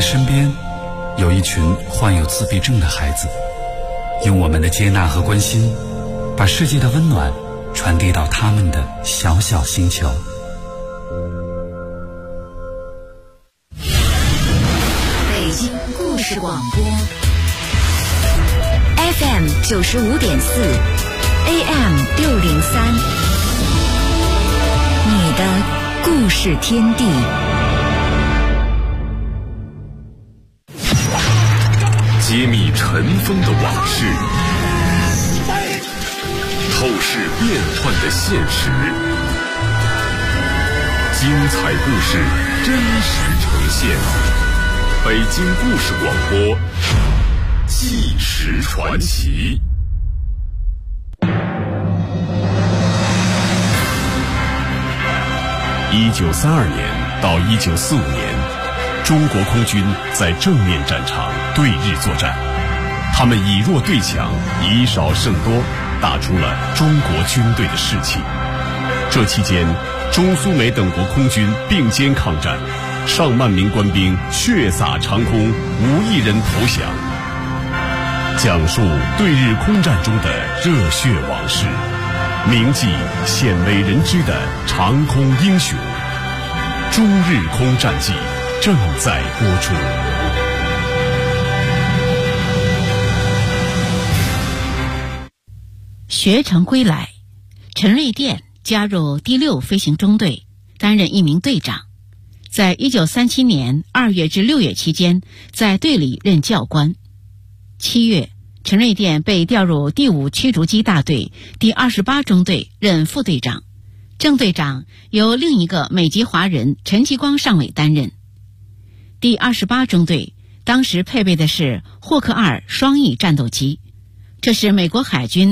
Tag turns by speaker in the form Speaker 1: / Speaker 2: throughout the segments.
Speaker 1: 身边有一群患有自闭症的孩子，用我们的接纳和关心，把世界的温暖传递到他们的小小星球。
Speaker 2: 北京故事广播 FM 95.4 AM 603，你的故事天地。
Speaker 3: 揭秘尘封的往事，透视变幻的现实，精彩故事真实呈现。北京故事广播，纪实传奇。1932年到1945年，中国空军在正面战场对日作战，他们以弱对强，以少胜多，打出了中国军队的士气。这期间，中苏美等国空军并肩抗战，上万名官兵血洒长空，无一人投降。讲述对日空战中的热血往事，铭记鲜为人知的长空英雄。中日空战记正在播出。
Speaker 4: 学成归来，陈瑞电加入第6飞行中队，担任一名队长。在1937年2月至6月期间，在队里任教官。7月，陈瑞电被调入第5驱逐机大队第28中队任副队长，正队长由另一个美籍华人陈其光上尉担任。第28中队当时配备的是霍克2双翼战斗机，这是美国海军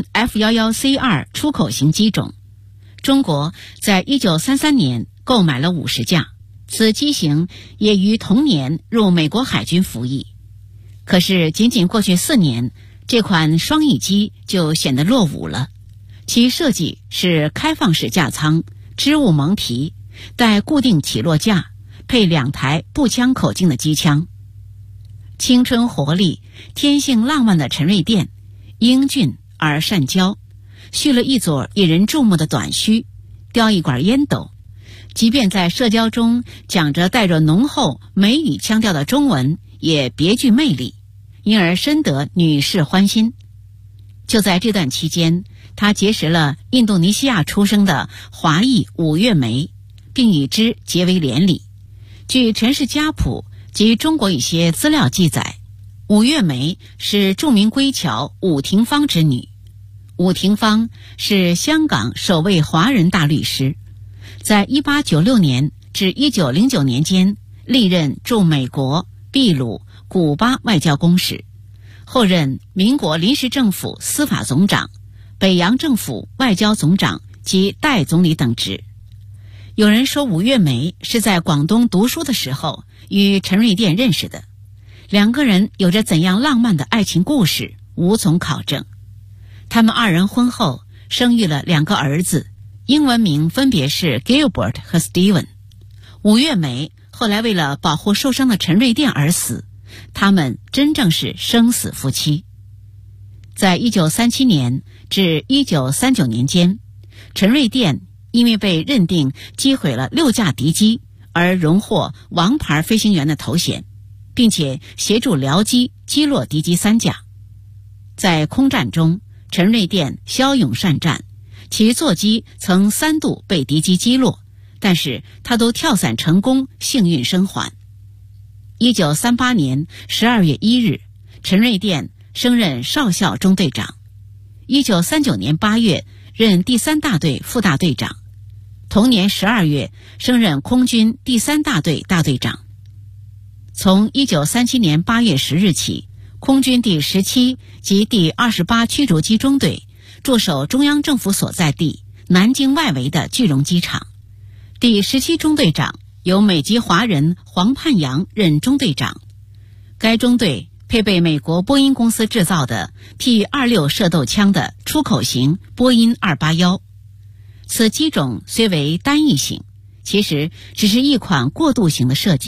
Speaker 4: F-11C2 出口型机种。中国在1933年购买了50架，此机型也于同年入美国海军服役。可是仅仅过去4年，这款双翼机就显得落伍了。其设计是开放式架舱，织物蒙皮，带固定起落架，配2台步枪口径的机枪。青春活力、天性浪漫的陈瑞电，英俊而善交，蓄了一撮引人注目的短须，叼一管烟斗，即便在社交中讲着带着浓厚美语腔调的中文，也别具魅力，因而深得女士欢心。就在这段期间，他结识了印度尼西亚出生的华裔伍月梅，并与之结为连理。据陈氏家谱及中国一些资料记载，伍月梅是著名归侨伍廷芳之女。伍廷芳是香港首位华人大律师，在1896年至1909年间历任驻美国、秘鲁、古巴外交公使，后任民国临时政府司法总长、北洋政府外交总长及代总理等职。有人说伍月梅是在广东读书的时候与陈瑞电认识的，两个人有着怎样浪漫的爱情故事无从考证。他们2人婚后生育了2个儿子，英文名分别是 Gilbert 和 Steven。 伍月梅后来为了保护受伤的陈瑞电而死，他们真正是生死夫妻。在1937年至1939年间，陈瑞电因为被认定击毁了6架敌机而荣获王牌飞行员的头衔，并且协助僚机击落敌机3架。在空战中，陈瑞电骁勇善战，其座机曾3度被敌机击落，但是他都跳伞成功，幸运生还。1938年12月1日，陈瑞电升任少校中队长。1939年8月任第3大队副大队长，同年12月升任空军第3大队大队长。从1937年8月10日起，空军第17及第28驱逐机中队驻守中央政府所在地南京外围的句容机场。第17中队长由美籍华人黄盼阳任中队长。该中队配备美国波音公司制造的 P-26 射斗枪的出口型波音281。此机种虽为单翼型，其实只是一款过渡型的设计，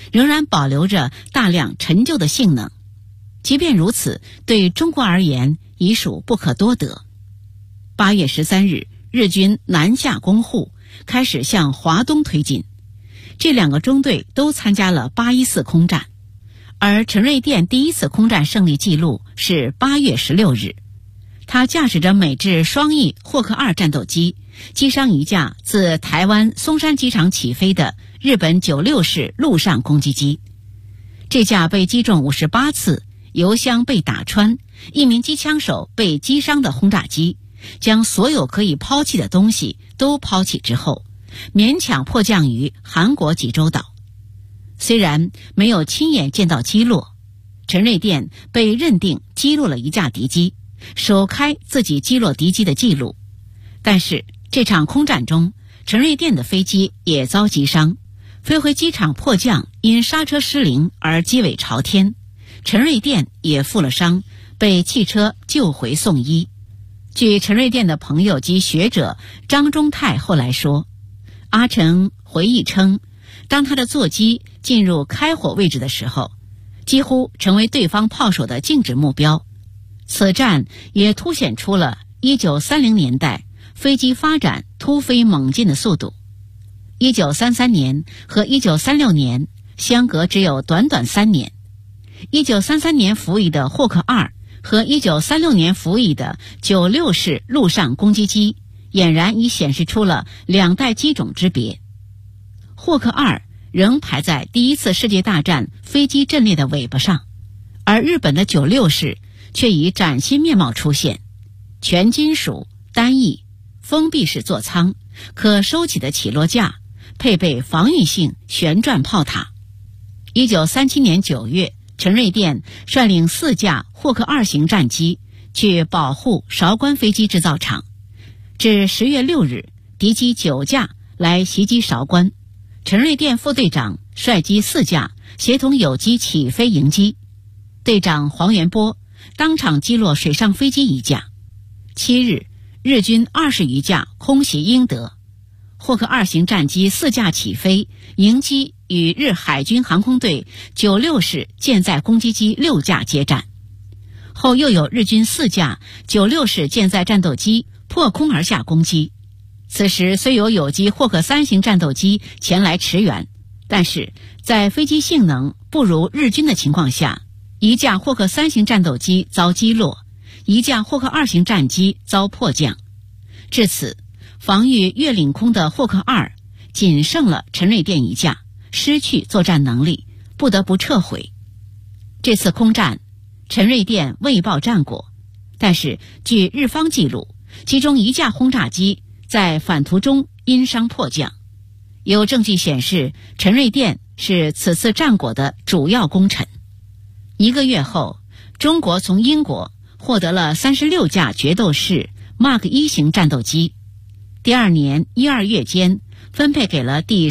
Speaker 4: 仍然保留着大量陈旧的性能。即便如此，对中国而言已属不可多得。8月13日，日军南下攻沪，开始向华东推进。这2个中队都参加了814空战，而陈瑞甸第一次空战胜利记录是8月16日。他驾驶着美制双翼霍克2战斗机，击伤一架自台湾松山机场起飞的日本96式陆上攻击机。这架被击中58次，油箱被打穿，一名机枪手被击伤的轰炸机，将所有可以抛弃的东西都抛弃之后，勉强迫降于韩国济州岛。虽然没有亲眼见到击落，陈瑞甸被认定击落了一架敌机，首开自己击落敌机的记录。但是这场空战中，陈瑞甸的飞机也遭击伤，飞回机场迫降因刹车失灵而机尾朝天，陈瑞甸也负了伤，被汽车救回送医。据陈瑞甸的朋友及学者张忠泰后来说，阿成回忆称，当他的座机进入开火位置的时候，几乎成为对方炮手的静止目标。此战也凸显出了1930年代飞机发展突飞猛进的速度。1933年和1936年相隔只有短短3年。1933年服役的霍克2和1936年服役的96式陆上攻击机，俨然已显示出了2代机种之别。霍克2仍排在第一次世界大战飞机阵列的尾巴上，而日本的96式却以崭新面貌出现，全金属单翼封闭式座舱，可收起的起落架，配备防御性旋转炮塔。1937年9月，陈瑞甸率领4架霍克2型战机去保护韶关飞机制造厂，至10月6日，敌机9架来袭击韶关，陈瑞甸副队长率机4架协同友机起飞迎击，队长黄元波当场击落水上飞机1架。7日，日军20余架空袭英德，霍克2型战机4架起飞迎击与日海军航空队96式舰载攻击机6架接战。后又有日军4架96式舰载战斗机破空而下攻击。此时虽有友机霍克3型战斗机前来驰援，但是在飞机性能不如日军的情况下，1架霍克3型战斗机遭击落，1架霍克2型战机遭迫降。至此，防御越领空的霍克2仅剩了陈瑞甸1架，失去作战能力，不得不撤回。这次空战，陈瑞甸未报战果，但是据日方记录，其中1架轰炸机在返途中因伤迫降。有证据显示，陈瑞甸是此次战果的主要功臣。1个月后，中国从英国获得了36架决斗式 Mark 1型战斗机，第2年1、2月间分配给了第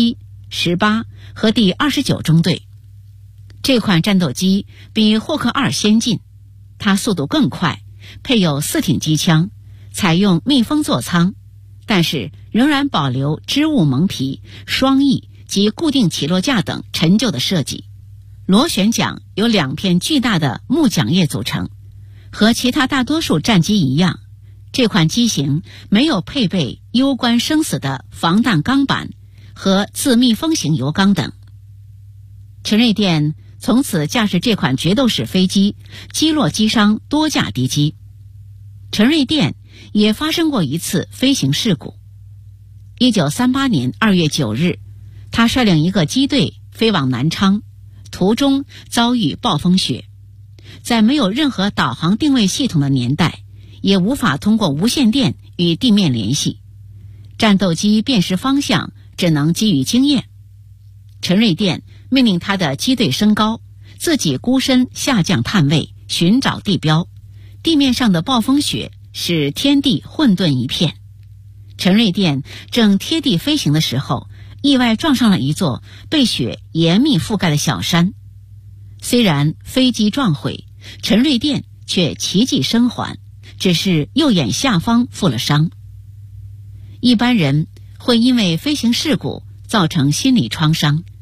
Speaker 4: 17、18和第29中队。这款战斗机比霍克2先进，它速度更快，配有4挺机枪，采用密封座舱，但是仍然保留织物蒙皮、双翼及固定起落架等陈旧的设计。螺旋桨由2片巨大的木桨叶组成，和其他大多数战机一样，这款机型没有配备攸关生死的防弹钢板和自密封型油缸等。陈瑞甸从此驾驶这款决斗式飞机，击落击伤多架敌机。陈瑞甸也发生过一次飞行事故。1938年2月9日，他率领一个机队飞往南昌，途中遭遇暴风雪，在没有任何导航定位系统的年代，也无法通过无线电与地面联系，战斗机辨识方向只能基于经验。陈瑞甸命令他的机队升高，自己孤身下降探位，寻找地标。地面上的暴风雪使天地混沌一片。陈瑞甸正贴地飞行的时候，意外撞上了一座被雪严密覆盖的小山。虽然飞机撞毁，陈瑞甸却奇迹生还，只是右眼下方负了伤。一般人会因为飞行事故造成心理创伤，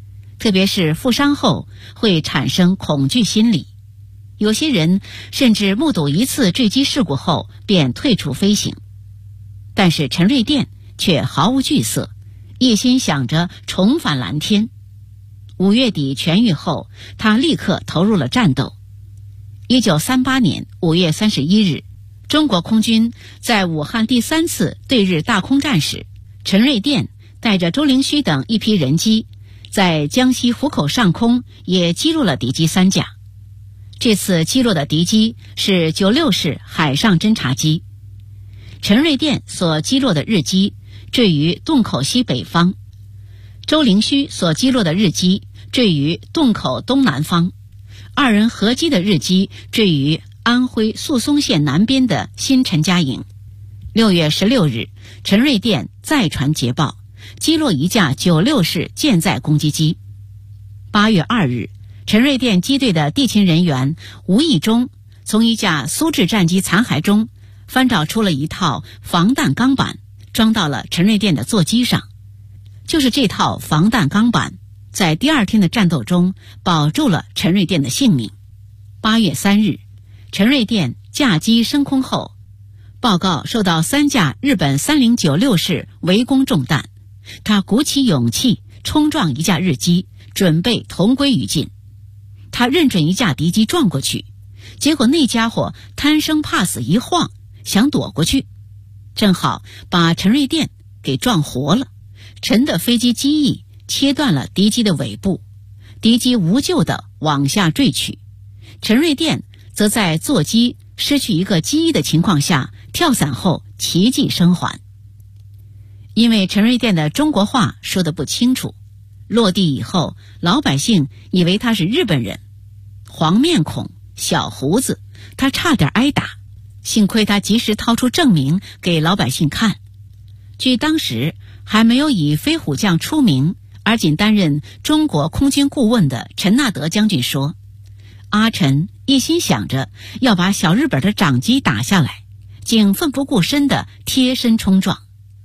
Speaker 4: 特别是负伤后会产生恐惧心理。有些人甚至目睹一次坠机事故后便退出飞行。但是陈瑞甸却毫无惧色，一心想着重返蓝天。5月底痊愈后，他立刻投入了战斗。1938年5月31日，中国空军在武汉第3次对日大空战时，陈瑞甸带着周灵须等一批人机，在江西湖口上空也击落了敌机3架。这次击落的敌机是96式海上侦察机。陈瑞甸所击落的日机坠于洞口西北方，周灵须所击落的日机坠于洞口东南方，二人合击的日机坠于安徽宿松县南边的新陈家营。6月16日，陈瑞甸再传捷报，击落一架96式舰载攻击机。8月2日，陈瑞甸机队的地勤人员无意中从一架苏制战机残骸中翻找出了一套防弹钢板，装到了陈瑞甸的座机上。就是这套防弹钢板在第2天的战斗中保住了陈瑞甸的性命。8月3日，陈瑞甸驾机升空后，报告受到3架日本3096式围攻中弹，他鼓起勇气冲撞一架日机，准备同归于尽。他认准一架敌机撞过去，结果那家伙贪生怕死一晃，想躲过去，正好把陈瑞甸给撞活了。陈的飞机机翼切断了敌机的尾部，敌机无救地往下坠去。陈瑞甸则在座机失去一个机翼的情况下跳伞后奇迹生还。因为陈瑞甸的中国话说得不清楚，落地以后老百姓以为他是日本人，黄面孔小胡子，他差点挨打，幸亏他及时掏出证明给老百姓看。据当时还没有以飞虎将出名，而仅担任中国空军顾问的陈纳德将军说，阿陈一心想着要把小日本的长机打下来，竟奋不顾身地贴身冲撞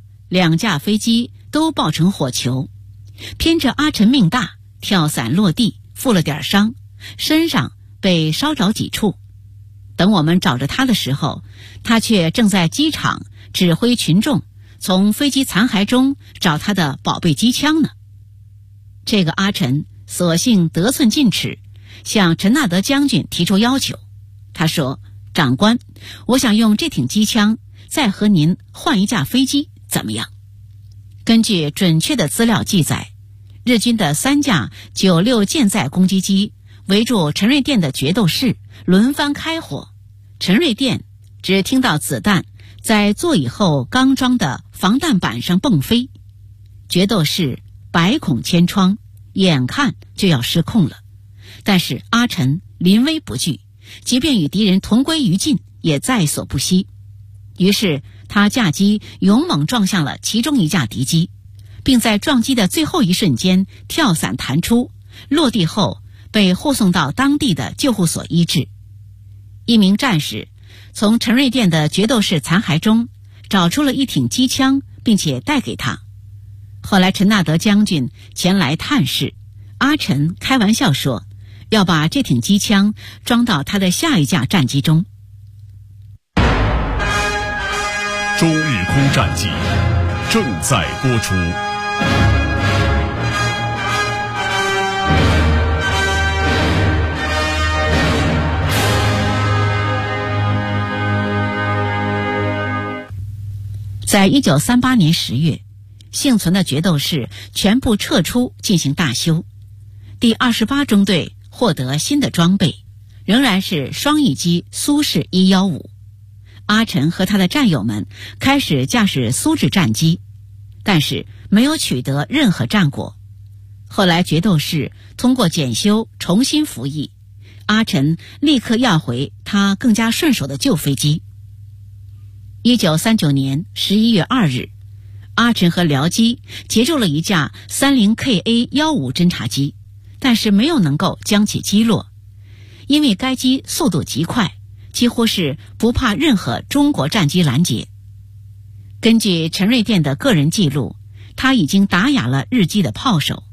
Speaker 4: ，2架飞机都爆成火球。偏着阿陈命大，跳伞落地，负了点伤，身上被烧着几处。等我们找着他的时候，他却正在机场指挥群众从飞机残骸中找他的宝贝机枪呢。这个阿陈索性得寸进尺，向陈纳德将军提出要求。他说，长官，我想用这挺机枪再和您换一架飞机，怎么样？根据准确的资料记载，日军的3架96舰载攻击机围住陈瑞甸的决斗士，轮番开火。陈瑞甸只听到子弹在座椅后刚装的防弹板上迸飞，决斗士百孔千疮，眼看就要失控了。但是阿陈临危不惧，即便与敌人同归于尽也在所不惜。于是他驾机勇猛撞向了其中一架敌机，并在撞击的最后一瞬间跳伞弹出，落地后被护送到当地的救护所医治。一名战士从陈瑞甸的决斗士残骸中找出了一挺机枪，并且带给他。后来陈纳德将军前来探视，阿陈开玩笑说要把这挺机枪装到他的下一架战机中。
Speaker 3: 中日空战记正在播出。
Speaker 4: 在1938年10月，幸存的决斗士全部撤出进行大修。第28中队获得新的装备，仍然是双翼机苏式115。阿陈和他的战友们开始驾驶苏制战机，但是没有取得任何战果。后来决斗士通过检修重新服役，阿陈立刻要回他更加顺手的旧飞机。1939年11月2日，阿陈和僚机截住了一架 30KA-15 侦察机，但是没有能够将其击落，因为该机速度极快，几乎是不怕任何中国战机拦截。根据陈瑞甸的个人记录，他已经打哑了日机的炮手，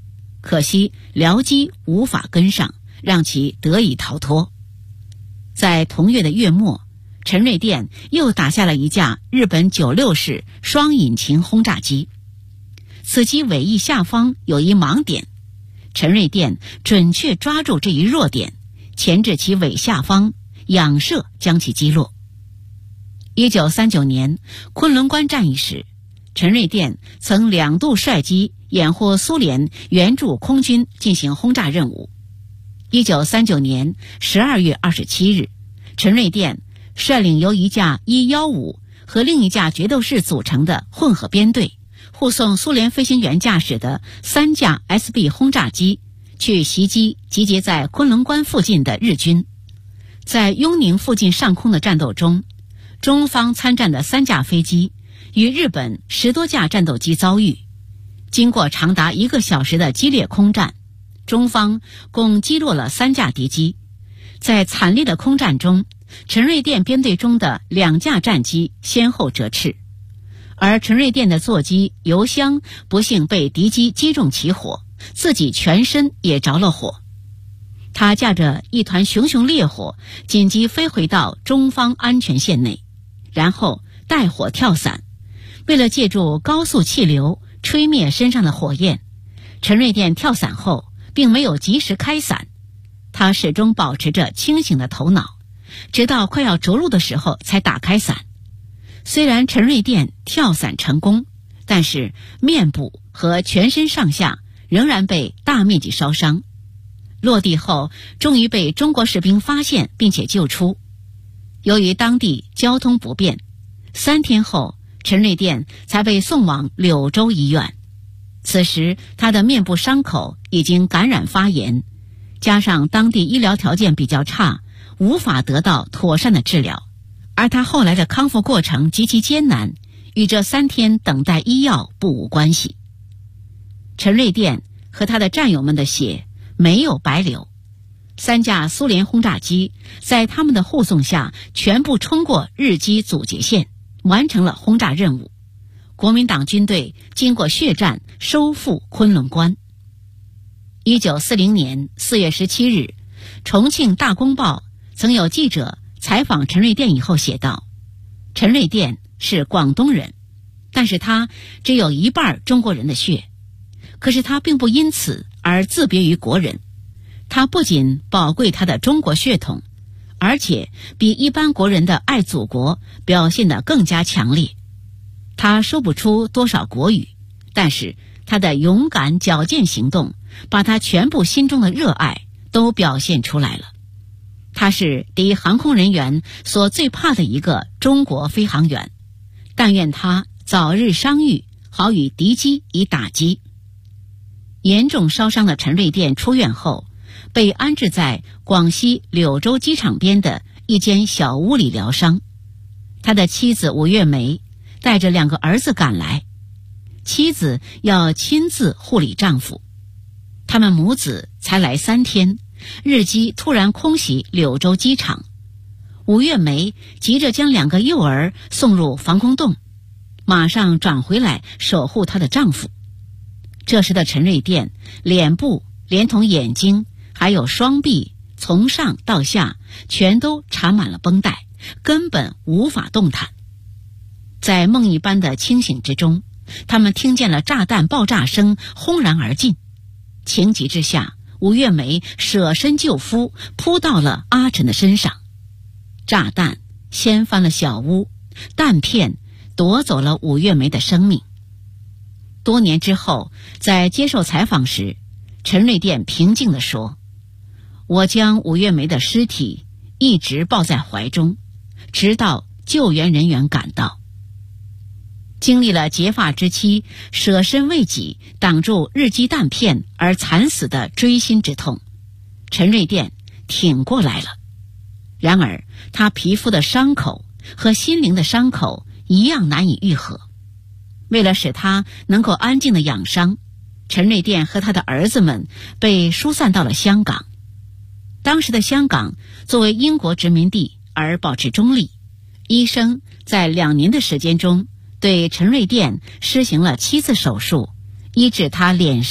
Speaker 4: 可惜僚机无法跟上，让其得以逃脱。在同月的月末，陈瑞甸又打下了一架日本96式双引擎轰炸机。此机尾翼下方有一盲点，陈瑞甸准确抓住这一弱点，钳制其尾下方，仰射将其击落。1939年昆仑关战役时，陈瑞甸曾2度率机掩护苏联援助空军进行轰炸任务。1939年12月27日，陈瑞甸率领由一架E-15和另一架决斗士组成的混合编队，护送苏联飞行员驾驶的3架 SB 轰炸机去袭击集结在昆仑关附近的日军。在雍宁附近上空的战斗中，中方参战的3架飞机与日本10多架战斗机遭遇。经过长达1个小时的激烈空战，中方共击落了3架敌机。在惨烈的空战中，陈瑞甸编队中的2架战机先后折翅，而陈瑞甸的座机油箱不幸被敌机击中起火，自己全身也着了火。他驾着一团熊熊烈火，紧急飞回到中方安全线内，然后带火跳伞。为了借助高速气流吹灭身上的火焰，陈瑞甸跳伞后并没有及时开伞，他始终保持着清醒的头脑，直到快要着陆的时候才打开伞。虽然陈瑞甸跳伞成功，但是面部和全身上下仍然被大面积烧伤。落地后终于被中国士兵发现并且救出。由于当地交通不便，3天后陈瑞甸才被送往柳州医院。此时他的面部伤口已经感染发炎，加上当地医疗条件比较差，无法得到妥善的治疗，而他后来的康复过程极其艰难，与这3天等待医药不无关系。陈瑞甸和他的战友们的血没有白流，3架苏联轰炸机在他们的护送下全部冲过日机阻截线，完成了轰炸任务。国民党军队经过血战收复昆仑关。1940年4月17日，重庆大公报曾有记者采访陈瑞甸以后写道，陈瑞甸是广东人，但是他只有1半中国人的血，可是他并不因此而自别于国人。他不仅宝贵他的中国血统，而且比一般国人的爱祖国表现得更加强烈。他说不出多少国语，但是他的勇敢矫健行动把他全部心中的热爱都表现出来了。他是敌航空人员所最怕的一个中国飞行员，但愿他早日伤愈，好与敌机以打击。严重烧伤的陈瑞甸出院后，被安置在广西柳州机场边的一间小屋里疗伤。他的妻子伍月梅带着2个儿子赶来，妻子要亲自护理丈夫。他们母子才来3天，日机突然空袭柳州机场。伍月梅急着将2个幼儿送入防空洞，马上转回来守护她的丈夫。这时的陈瑞甸脸部连同眼睛还有双臂从上到下全都缠满了绷带，根本无法动弹。在梦一般的清醒之中，他们听见了炸弹爆炸声轰然而进。情急之下，伍月梅舍身救夫，扑到了阿晨的身上。炸弹掀翻了小屋，弹片夺走了伍月梅的生命。多年之后，在接受采访时，陈瑞甸平静地说，我将伍月梅的尸体一直抱在怀中，直到救援人员赶到。经历了结发之妻舍身为己挡住日机弹片而惨死的锥心之痛，陈瑞甸挺过来了。然而他皮肤的伤口和心灵的伤口一样难以愈合。为了使他能够安静地养伤，陈瑞甸和他的儿子们被疏散到了香港。当时的香港作为英国殖民地而保持中立，医生在2年的时间中对陈瑞甸施行了7次手术，医治他脸上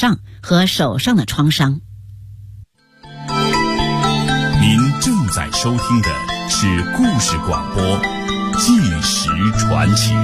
Speaker 4: 和手上的创伤。
Speaker 3: 您正在收听的是故事广播《纪实传奇》。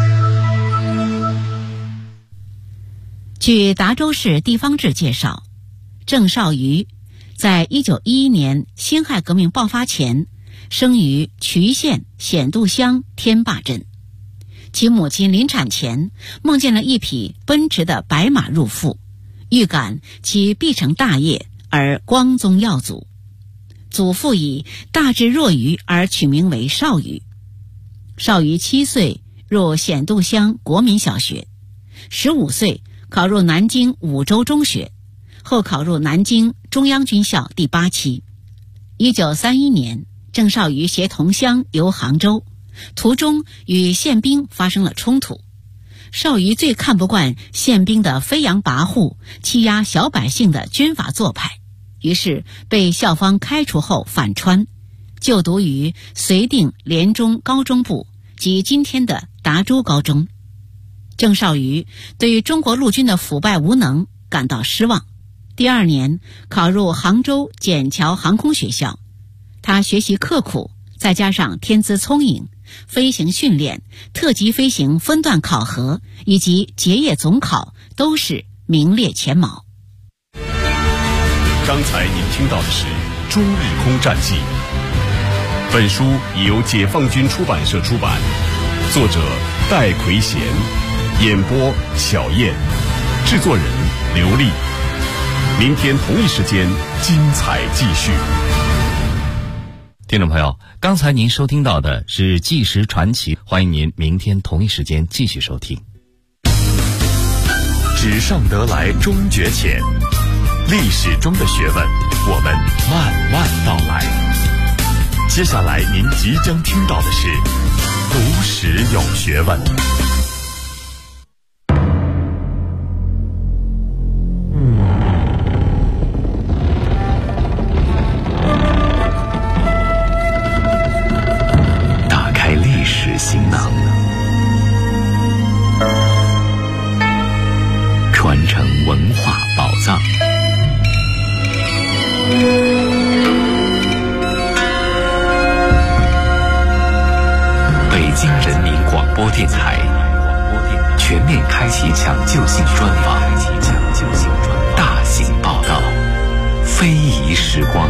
Speaker 4: 据达州市地方志介绍，郑少瑜在1911年辛亥革命爆发前生于衢县显渡乡天坝镇。其母亲临产前梦见了一匹奔驰的白马入腹，预感其必成大业而光宗耀祖。祖父以大智若愚而取名为少瑜。少瑜7岁入显渡乡国民小学，15岁考入南京五洲中学，后考入南京中央军校第8期。1931年，郑少瑜携同乡游杭州，途中与宪兵发生了冲突。少瑜最看不惯宪兵的飞扬跋扈、欺压小百姓的军阀做派，于是被校方开除后返川，就读于绥定联中高中部及今天的达州高中。郑少瑜对于中国陆军的腐败无能感到失望，第2年考入杭州笕桥航空学校。他学习刻苦，再加上天资聪颖，飞行训练、特级飞行分段考核以及结业总考都是名列前茅。
Speaker 3: 刚才您听到的是《中日空战记》，本书已由解放军出版社出版，作者戴奎贤，演播小燕，制作人刘丽。明天同一时间精彩继续。
Speaker 5: 听众朋友，刚才您收听到的是纪实传奇，欢迎您明天同一时间继续收听。
Speaker 3: 纸上得来终觉浅，历史中的学问，我们慢慢道来。接下来您即将听到的是读史有学问。
Speaker 1: 打开历史行囊，传承文化宝藏。北京人民广播电台全面开启抢救性专访，大型报道，非遗时光。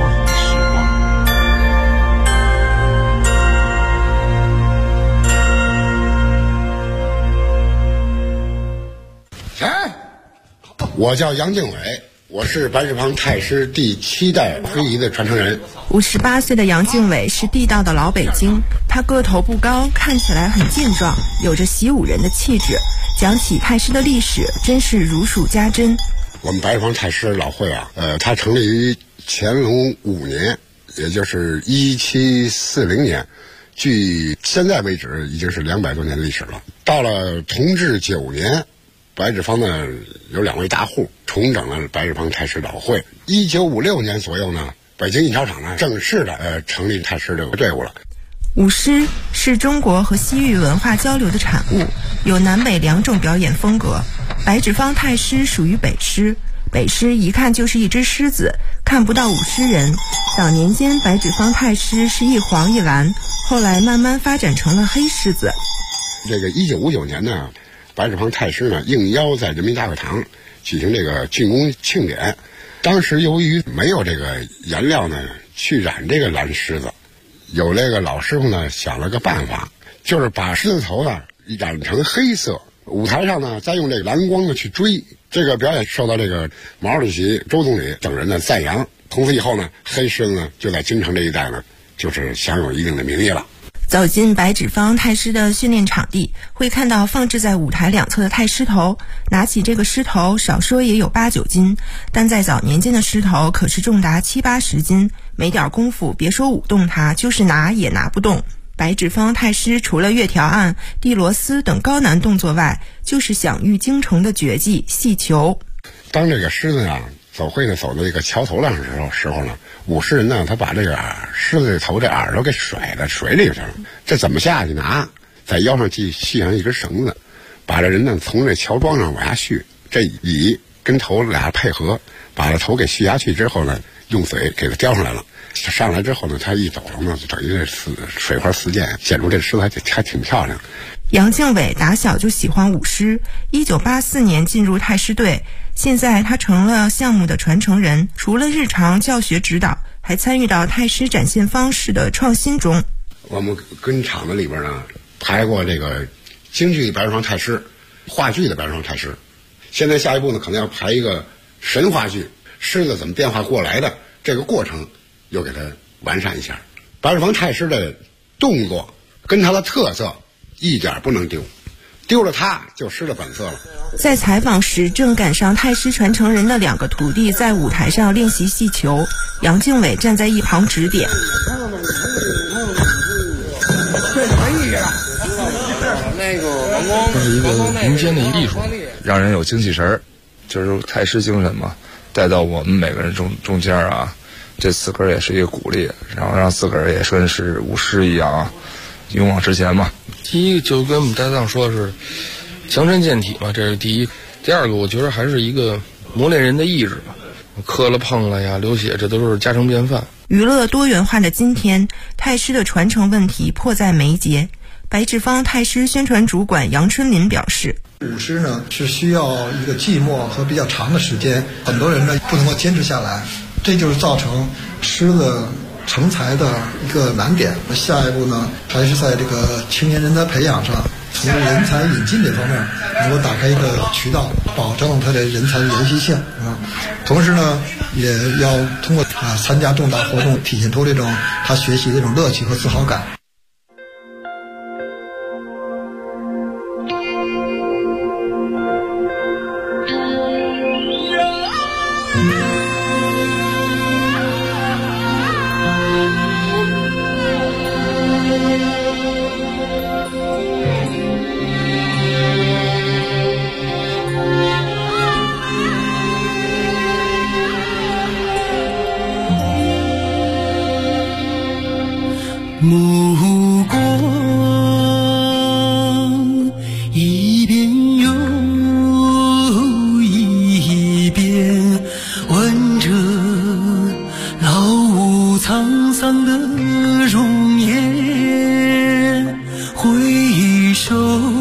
Speaker 6: 我叫杨敬伟，我是白纸坊太师第7代非遗的传承人。
Speaker 7: 58岁的杨敬伟是地道的老北京，他个头不高，看起来很健壮，有着习武人的气质。讲起太师的历史，真是如数家珍。
Speaker 6: 我们白纸坊太师老会啊，它成立于乾隆5年，也就是1740年，距现在为止已经是200多年历史了。到了同治9年。白纸坊呢有2位大户重整了白纸坊太师老会。1956年左右呢，北京印钞厂呢正式的成立太师这个队伍了。
Speaker 7: 舞狮是中国和西域文化交流的产物，有南北2种表演风格。白纸坊太师属于北狮，北狮一看就是一只狮子，看不到舞狮人。早年间白纸坊太师是一黄一蓝，后来慢慢发展成了黑狮子。
Speaker 6: 这个1959年呢，白纸坊太师呢应邀在人民大会堂举行这个竣工庆典。当时由于没有这个颜料呢去染这个蓝狮子，有这个老师傅呢想了个办法，就是把狮子头呢染成黑色，舞台上呢再用这个蓝光呢去追。这个表演受到这个毛主席、周总理等人的赞扬。从此以后呢，黑狮子呢就在京城这一带呢就是享有一定的名义了。
Speaker 7: 走进白纸坊太师的训练场地，会看到放置在舞台2侧的太师头。拿起这个狮头，少说也有8、9斤，但在早年间的狮头可是重达70、80斤，没点功夫，别说舞动它，就是拿也拿不动。白纸坊太师除了月条案、地螺丝等高难动作外，就是享誉京城的绝技戏球。
Speaker 6: 当这个狮子啊走会呢走到这个桥头上的时候呢，舞狮人呢他把这个狮子头这耳朵给甩到水里去了。这怎么下去呢？在腰上系上一根绳子，把这人呢从这桥桩上往下续，这以跟头俩配合，把这头给吸下去之后呢，用水给它浇上来了。上来之后呢，它一走了呢，就等于这水花四溅，显出这狮子还挺漂亮。
Speaker 7: 杨敬伟打小就喜欢舞狮，1984年进入太师队，现在他成了项目的传承人。除了日常教学指导，还参与到太师展现方式的创新中。
Speaker 6: 我们跟厂子里边呢排过这个京剧白玉霜太师，话剧的白玉霜太师。现在下一步呢，可能要排一个神话剧，狮子怎么变化过来的这个过程，又给它完善一下。白玉霜太师的动作跟它的特色一点不能丢，丢了它就失了本色了。
Speaker 7: 在采访时，正赶上太师传承人的2个徒弟在舞台上练习戏球，杨敬伟站在一旁指点。
Speaker 8: 这是一个民间的艺术，让人有精气神儿，就是太师精神嘛，带到我们每个人中间啊。这自个儿也是一个鼓励，然后让自个儿也跟是舞狮一样啊，勇往直前嘛。第一个就跟我们搭档说的是强身健体嘛，这是第一。第二个我觉得还是一个磨练人的意志吧，磕了碰了呀，流血，这都是家常便饭。
Speaker 7: 娱乐多元化的今天，太师的传承问题迫在眉睫。白志芳太师宣传主管杨春林表示，
Speaker 9: 舞狮呢是需要一个寂寞和比较长的时间，很多人呢不能够坚持下来，这就是造成狮子成才的一个难点。下一步呢，还是在这个青年人的培养上，从人才引进这方面能够打开一个渠道，保证他的人才的延续性啊。同时呢，也要通过参加重大活动，体现出这种他学习的这种乐趣和自豪感。
Speaker 10: 目光一遍又一遍问着老屋沧桑的容颜，回首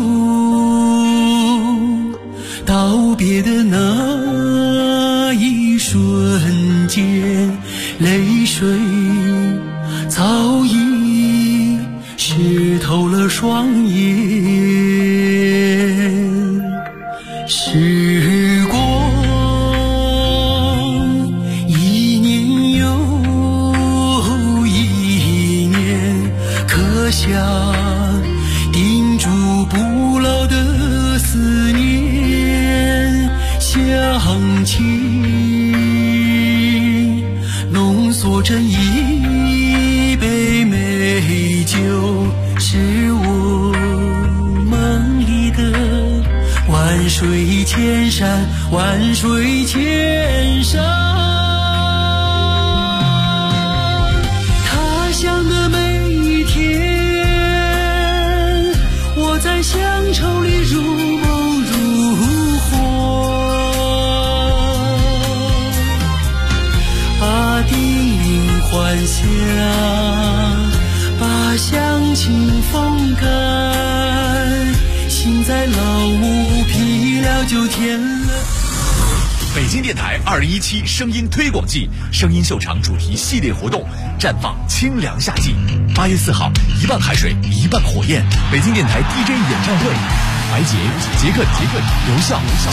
Speaker 10: 道别的那一瞬间，泪水早已湿透了双眼，时光一年又一年，刻下钉住不老的思念，乡情浓缩成一杯美酒，是我梦里的万水千山，万水千山。他乡的每一天，我在乡愁里如梦如幻，把叮咛还乡，把乡情风干，心在老屋披了就添了。
Speaker 11: 北京电台2017声音推广季声音秀场主题系列活动，绽放清凉夏季。8月4号，1半海水1半火焰，北京电台 DJ 演唱会，白洁、杰克、刘笑。